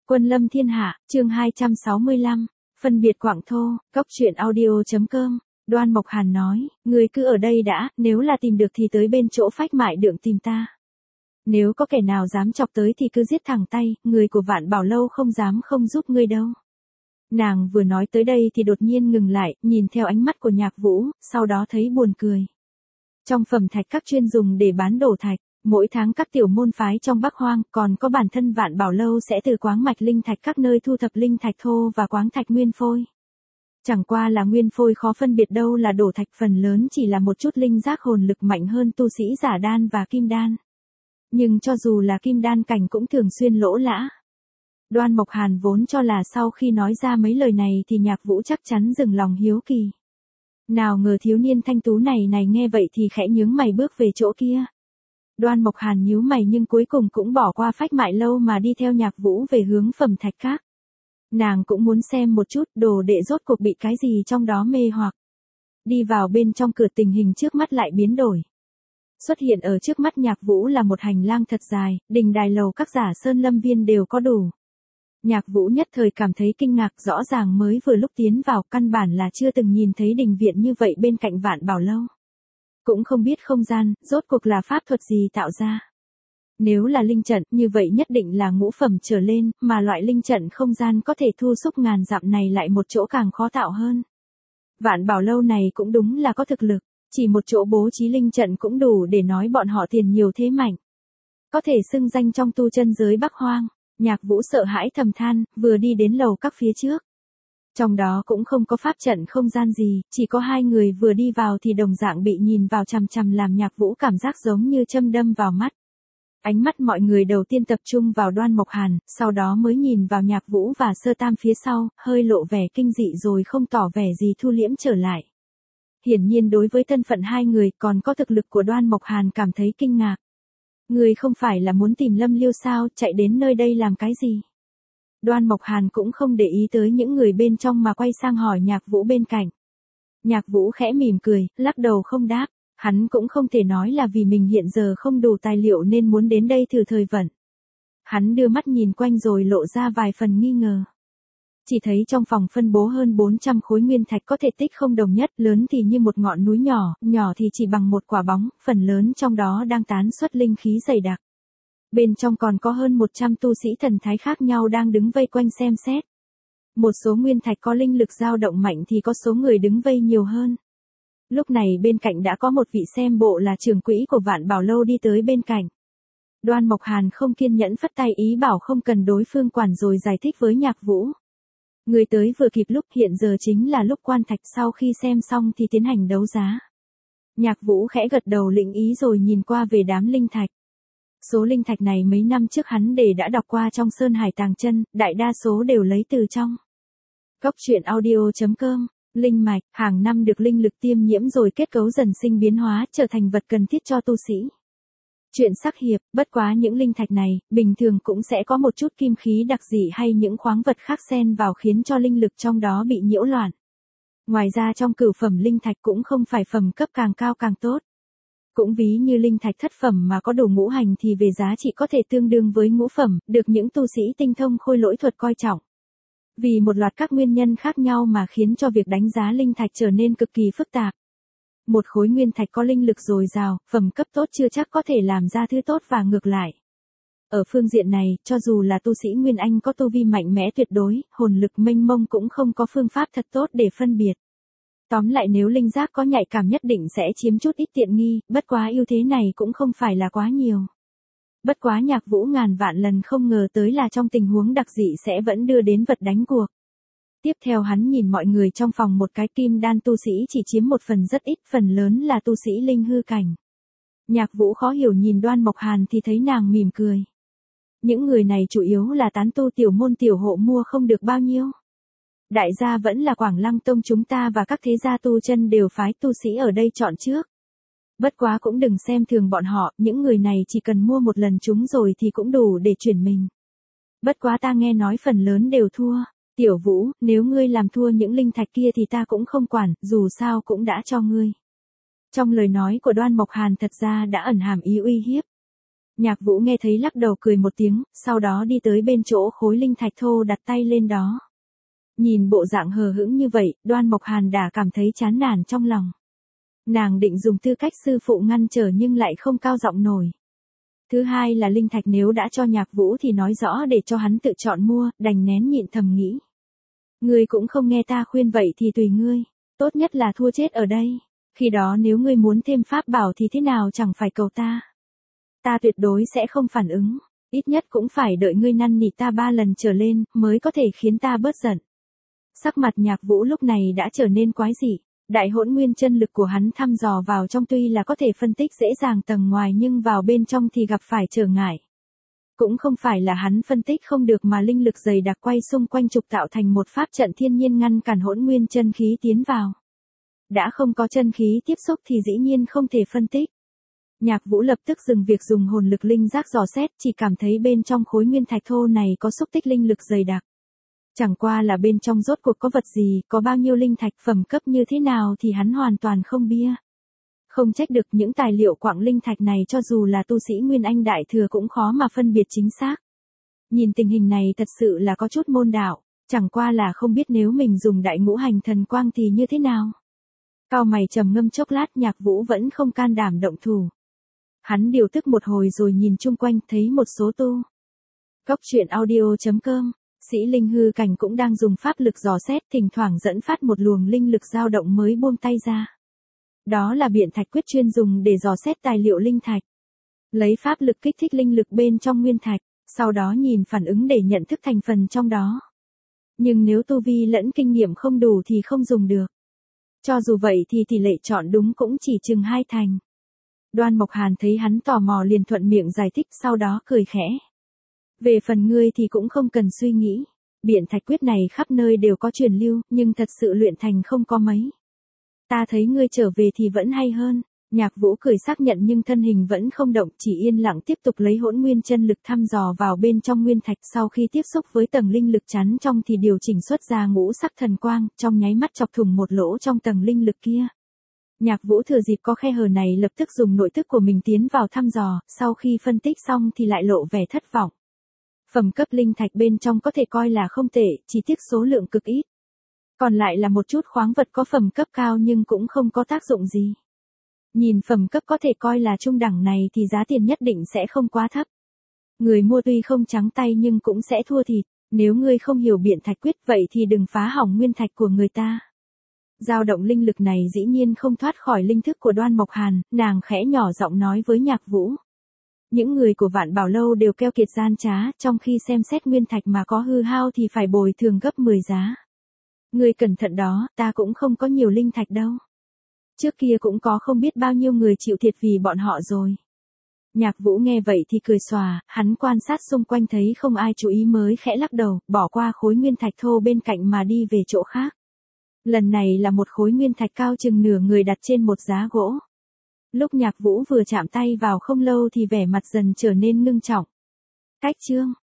Quân lâm thiên hạ, chương 265, phân biệt Quảng Thô, Cốc Truyện Audio.com. Đoan Mộc Hàn nói, ngươi cứ ở đây đã, nếu là tìm được thì tới bên chỗ Phách Mại Đượng tìm ta. Nếu có kẻ nào dám chọc tới thì cứ giết thẳng tay, người của Vạn Bảo Lâu không dám không giúp ngươi đâu. Nàng vừa nói tới đây thì đột nhiên ngừng lại, nhìn theo ánh mắt của Nhạc Vũ, sau đó thấy buồn cười. Trong phẩm thạch các chuyên dùng để bán đổ thạch, mỗi tháng các tiểu môn phái trong Bắc Hoang còn có bản thân Vạn Bảo Lâu sẽ từ quáng mạch linh thạch các nơi thu thập linh thạch thô và quáng thạch nguyên phôi. Chẳng qua là nguyên phôi khó phân biệt đâu là đổ thạch, phần lớn chỉ là một chút linh giác hồn lực mạnh hơn tu sĩ giả đan và kim đan. Nhưng cho dù là kim đan cảnh cũng thường xuyên lỗ lã. Đoan Mộc Hàn vốn cho là sau khi nói ra mấy lời này thì Nhạc Vũ chắc chắn dừng lòng hiếu kỳ. Nào ngờ thiếu niên thanh tú này nghe vậy thì khẽ nhướng mày bước về chỗ kia. Đoan Mộc Hàn nhíu mày nhưng cuối cùng cũng bỏ qua Phách Mại Lâu mà đi theo Nhạc Vũ về hướng phẩm thạch các. Nàng cũng muốn xem một chút đồ đệ rốt cuộc bị cái gì trong đó mê hoặc. Đi vào bên trong cửa, tình hình trước mắt lại biến đổi. Xuất hiện ở trước mắt Nhạc Vũ là một hành lang thật dài, đình đài lầu các giả sơn lâm viên đều có đủ. Nhạc Vũ nhất thời cảm thấy kinh ngạc, rõ ràng mới vừa lúc tiến vào căn bản là chưa từng nhìn thấy đình viện như vậy bên cạnh Vạn Bảo Lâu. Cũng không biết không gian, rốt cuộc là pháp thuật gì tạo ra. Nếu là linh trận, như vậy nhất định là ngũ phẩm trở lên, mà loại linh trận không gian có thể thu xúc ngàn dặm này lại một chỗ càng khó tạo hơn. Vạn Bảo Lâu này cũng đúng là có thực lực, chỉ một chỗ bố trí linh trận cũng đủ để nói bọn họ tiền nhiều thế mạnh. Có thể xưng danh trong tu chân giới Bắc Hoang. Nhạc Vũ sợ hãi thầm than, vừa đi đến lầu các phía trước. Trong đó cũng không có pháp trận không gian gì, chỉ có hai người vừa đi vào thì đồng dạng bị nhìn vào chằm chằm làm Nhạc Vũ cảm giác giống như châm đâm vào mắt. Ánh mắt mọi người đầu tiên tập trung vào Đoan Mộc Hàn, sau đó mới nhìn vào Nhạc Vũ và Sơ Tam phía sau, hơi lộ vẻ kinh dị rồi không tỏ vẻ gì thu liễm trở lại. Hiển nhiên đối với thân phận hai người còn có thực lực của Đoan Mộc Hàn cảm thấy kinh ngạc. Người không phải là muốn tìm Lâm Liêu sao, chạy đến nơi đây làm cái gì? Đoan Mộc Hàn cũng không để ý tới những người bên trong mà quay sang hỏi Nhạc Vũ bên cạnh. Nhạc Vũ khẽ mỉm cười, lắc đầu không đáp. Hắn cũng không thể nói là vì mình hiện giờ không đủ tài liệu nên muốn đến đây thử thời vận. Hắn đưa mắt nhìn quanh rồi lộ ra vài phần nghi ngờ. Chỉ thấy trong phòng phân bố hơn 400 khối nguyên thạch có thể tích không đồng nhất, lớn thì như một ngọn núi nhỏ, nhỏ thì chỉ bằng một quả bóng, phần lớn trong đó đang tán xuất linh khí dày đặc. Bên trong còn có hơn 100 tu sĩ thần thái khác nhau đang đứng vây quanh xem xét. Một số nguyên thạch có linh lực dao động mạnh thì có số người đứng vây nhiều hơn. Lúc này bên cạnh đã có một vị xem bộ là trưởng quỹ của Vạn Bảo Lâu đi tới bên cạnh. Đoan Mộc Hàn không kiên nhẫn phất tay ý bảo không cần đối phương quản rồi giải thích với Nhạc Vũ. Người tới vừa kịp lúc, hiện giờ chính là lúc quan thạch, sau khi xem xong thì tiến hành đấu giá. Nhạc Vũ khẽ gật đầu lĩnh ý rồi nhìn qua về đám linh thạch. Số linh thạch này mấy năm trước hắn đã đọc qua trong Sơn Hải Tàng Chân, đại đa số đều lấy từ trong Cốc Truyện Audio.com. Linh mạch, hàng năm được linh lực tiêm nhiễm rồi kết cấu dần sinh biến hóa, trở thành vật cần thiết cho tu sĩ. Chuyện sắc hiệp, bất quá những linh thạch này, bình thường cũng sẽ có một chút kim khí đặc dị hay những khoáng vật khác xen vào khiến cho linh lực trong đó bị nhiễu loạn. Ngoài ra trong cửu phẩm linh thạch cũng không phải phẩm cấp càng cao càng tốt. Cũng ví như linh thạch thất phẩm mà có đủ ngũ hành thì về giá trị có thể tương đương với ngũ phẩm, được những tu sĩ tinh thông khôi lỗi thuật coi trọng. Vì một loạt các nguyên nhân khác nhau mà khiến cho việc đánh giá linh thạch trở nên cực kỳ phức tạp. Một khối nguyên thạch có linh lực dồi dào, phẩm cấp tốt chưa chắc có thể làm ra thứ tốt và ngược lại. Ở phương diện này, cho dù là tu sĩ Nguyên Anh có tu vi mạnh mẽ tuyệt đối, hồn lực mênh mông cũng không có phương pháp thật tốt để phân biệt. Tóm lại nếu linh giác có nhạy cảm nhất định sẽ chiếm chút ít tiện nghi, bất quá ưu thế này cũng không phải là quá nhiều. Bất quá Nhạc Vũ ngàn vạn lần không ngờ tới là trong tình huống đặc dị sẽ vẫn đưa đến vật đánh cuộc. Tiếp theo hắn nhìn mọi người trong phòng, một cái kim đan tu sĩ chỉ chiếm một phần rất ít, phần lớn là tu sĩ linh hư cảnh. Nhạc Vũ khó hiểu nhìn Đoan Mộc Hàn thì thấy nàng mỉm cười. Những người này chủ yếu là tán tu tiểu môn tiểu hộ mua không được bao nhiêu. Đại gia vẫn là Quảng Lăng Tông chúng ta và các thế gia tu chân đều phái tu sĩ ở đây chọn trước. Bất quá cũng đừng xem thường bọn họ, những người này chỉ cần mua một lần chúng rồi thì cũng đủ để chuyển mình. Bất quá ta nghe nói phần lớn đều thua. Tiểu Vũ, nếu ngươi làm thua những linh thạch kia thì ta cũng không quản, dù sao cũng đã cho ngươi. Trong lời nói của Đoan Mộc Hàn thật ra đã ẩn hàm ý uy hiếp. Nhạc Vũ nghe thấy lắc đầu cười một tiếng, sau đó đi tới bên chỗ khối linh thạch thô đặt tay lên đó. Nhìn bộ dạng hờ hững như vậy, Đoan Mộc Hàn đã cảm thấy chán nản trong lòng. Nàng định dùng tư cách sư phụ ngăn trở nhưng lại không cao giọng nổi. Thứ hai là linh thạch nếu đã cho Nhạc Vũ thì nói rõ để cho hắn tự chọn mua, đành nén nhịn thầm nghĩ. Ngươi cũng không nghe ta khuyên vậy thì tùy ngươi, tốt nhất là thua chết ở đây. Khi đó nếu ngươi muốn thêm pháp bảo thì thế nào chẳng phải cầu ta. Ta tuyệt đối sẽ không phản ứng, ít nhất cũng phải đợi ngươi năn nỉ ta 3 lần trở lên mới có thể khiến ta bớt giận. Sắc mặt Nhạc Vũ lúc này đã trở nên quái dị. Đại hỗn nguyên chân lực của hắn thăm dò vào trong tuy là có thể phân tích dễ dàng tầng ngoài nhưng vào bên trong thì gặp phải trở ngại. Cũng không phải là hắn phân tích không được mà linh lực dày đặc quay xung quanh trục tạo thành một pháp trận thiên nhiên ngăn cản hỗn nguyên chân khí tiến vào. Đã không có chân khí tiếp xúc thì dĩ nhiên không thể phân tích. Nhạc Vũ lập tức dừng việc dùng hồn lực linh giác dò xét, chỉ cảm thấy bên trong khối nguyên thạch thô này có xúc tích linh lực dày đặc. Chẳng qua là bên trong rốt cuộc có vật gì, có bao nhiêu linh thạch phẩm cấp như thế nào thì hắn hoàn toàn không bia. Không trách được những tài liệu quặng linh thạch này cho dù là tu sĩ Nguyên Anh Đại Thừa cũng khó mà phân biệt chính xác. Nhìn tình hình này thật sự là có chút môn đạo, chẳng qua là không biết nếu mình dùng đại ngũ hành thần quang thì như thế nào. Cao mày trầm ngâm chốc lát Nhạc Vũ vẫn không can đảm động thủ. Hắn điều tức một hồi rồi nhìn chung quanh thấy một số tu. Cốc truyện audio.com Sĩ linh hư cảnh cũng đang dùng pháp lực dò xét thỉnh thoảng dẫn phát một luồng linh lực dao động mới buông tay ra. Đó là biện thạch quyết chuyên dùng để dò xét tài liệu linh thạch. Lấy pháp lực kích thích linh lực bên trong nguyên thạch, sau đó nhìn phản ứng để nhận thức thành phần trong đó. Nhưng nếu tu vi lẫn kinh nghiệm không đủ thì không dùng được. Cho dù vậy thì tỷ lệ chọn đúng cũng chỉ chừng 2 thành. Đoan Mộc Hàn thấy hắn tò mò liền thuận miệng giải thích sau đó cười khẽ. Về phần ngươi thì cũng không cần suy nghĩ. Biện thạch quyết này khắp nơi đều có truyền lưu, nhưng thật sự luyện thành không có mấy. Ta thấy ngươi trở về thì vẫn hay hơn. Nhạc Vũ cười xác nhận nhưng thân hình vẫn không động, chỉ yên lặng tiếp tục lấy hỗn nguyên chân lực thăm dò vào bên trong nguyên thạch. Sau khi tiếp xúc với tầng linh lực chắn trong thì điều chỉnh xuất ra ngũ sắc thần quang, trong nháy mắt chọc thủng một lỗ trong tầng linh lực kia. Nhạc Vũ thừa dịp có khe hở này lập tức dùng nội thức của mình tiến vào thăm dò, sau khi phân tích xong thì lại lộ vẻ thất vọng. Phẩm cấp linh thạch bên trong có thể coi là không tệ, chỉ tiếc số lượng cực ít. Còn lại là một chút khoáng vật có phẩm cấp cao nhưng cũng không có tác dụng gì. Nhìn phẩm cấp có thể coi là trung đẳng này thì giá tiền nhất định sẽ không quá thấp. Người mua tuy không trắng tay nhưng cũng sẽ thua thịt, nếu ngươi không hiểu biện thạch quyết vậy thì đừng phá hỏng nguyên thạch của người ta. Dao động linh lực này dĩ nhiên không thoát khỏi linh thức của Đoan Mộc Hàn, nàng khẽ nhỏ giọng nói với Nhạc Vũ. Những người của Vạn Bảo Lâu đều keo kiệt gian trá, trong khi xem xét nguyên thạch mà có hư hao thì phải bồi thường gấp 10 giá. Ngươi cẩn thận đó, ta cũng không có nhiều linh thạch đâu. Trước kia cũng có không biết bao nhiêu người chịu thiệt vì bọn họ rồi. Nhạc Vũ nghe vậy thì cười xòa, hắn quan sát xung quanh thấy không ai chú ý mới khẽ lắc đầu, bỏ qua khối nguyên thạch thô bên cạnh mà đi về chỗ khác. Lần này là một khối nguyên thạch cao chừng nửa người đặt trên một giá gỗ. Lúc Nhạc Vũ vừa chạm tay vào không lâu thì vẻ mặt dần trở nên ngưng trọng. Cách chương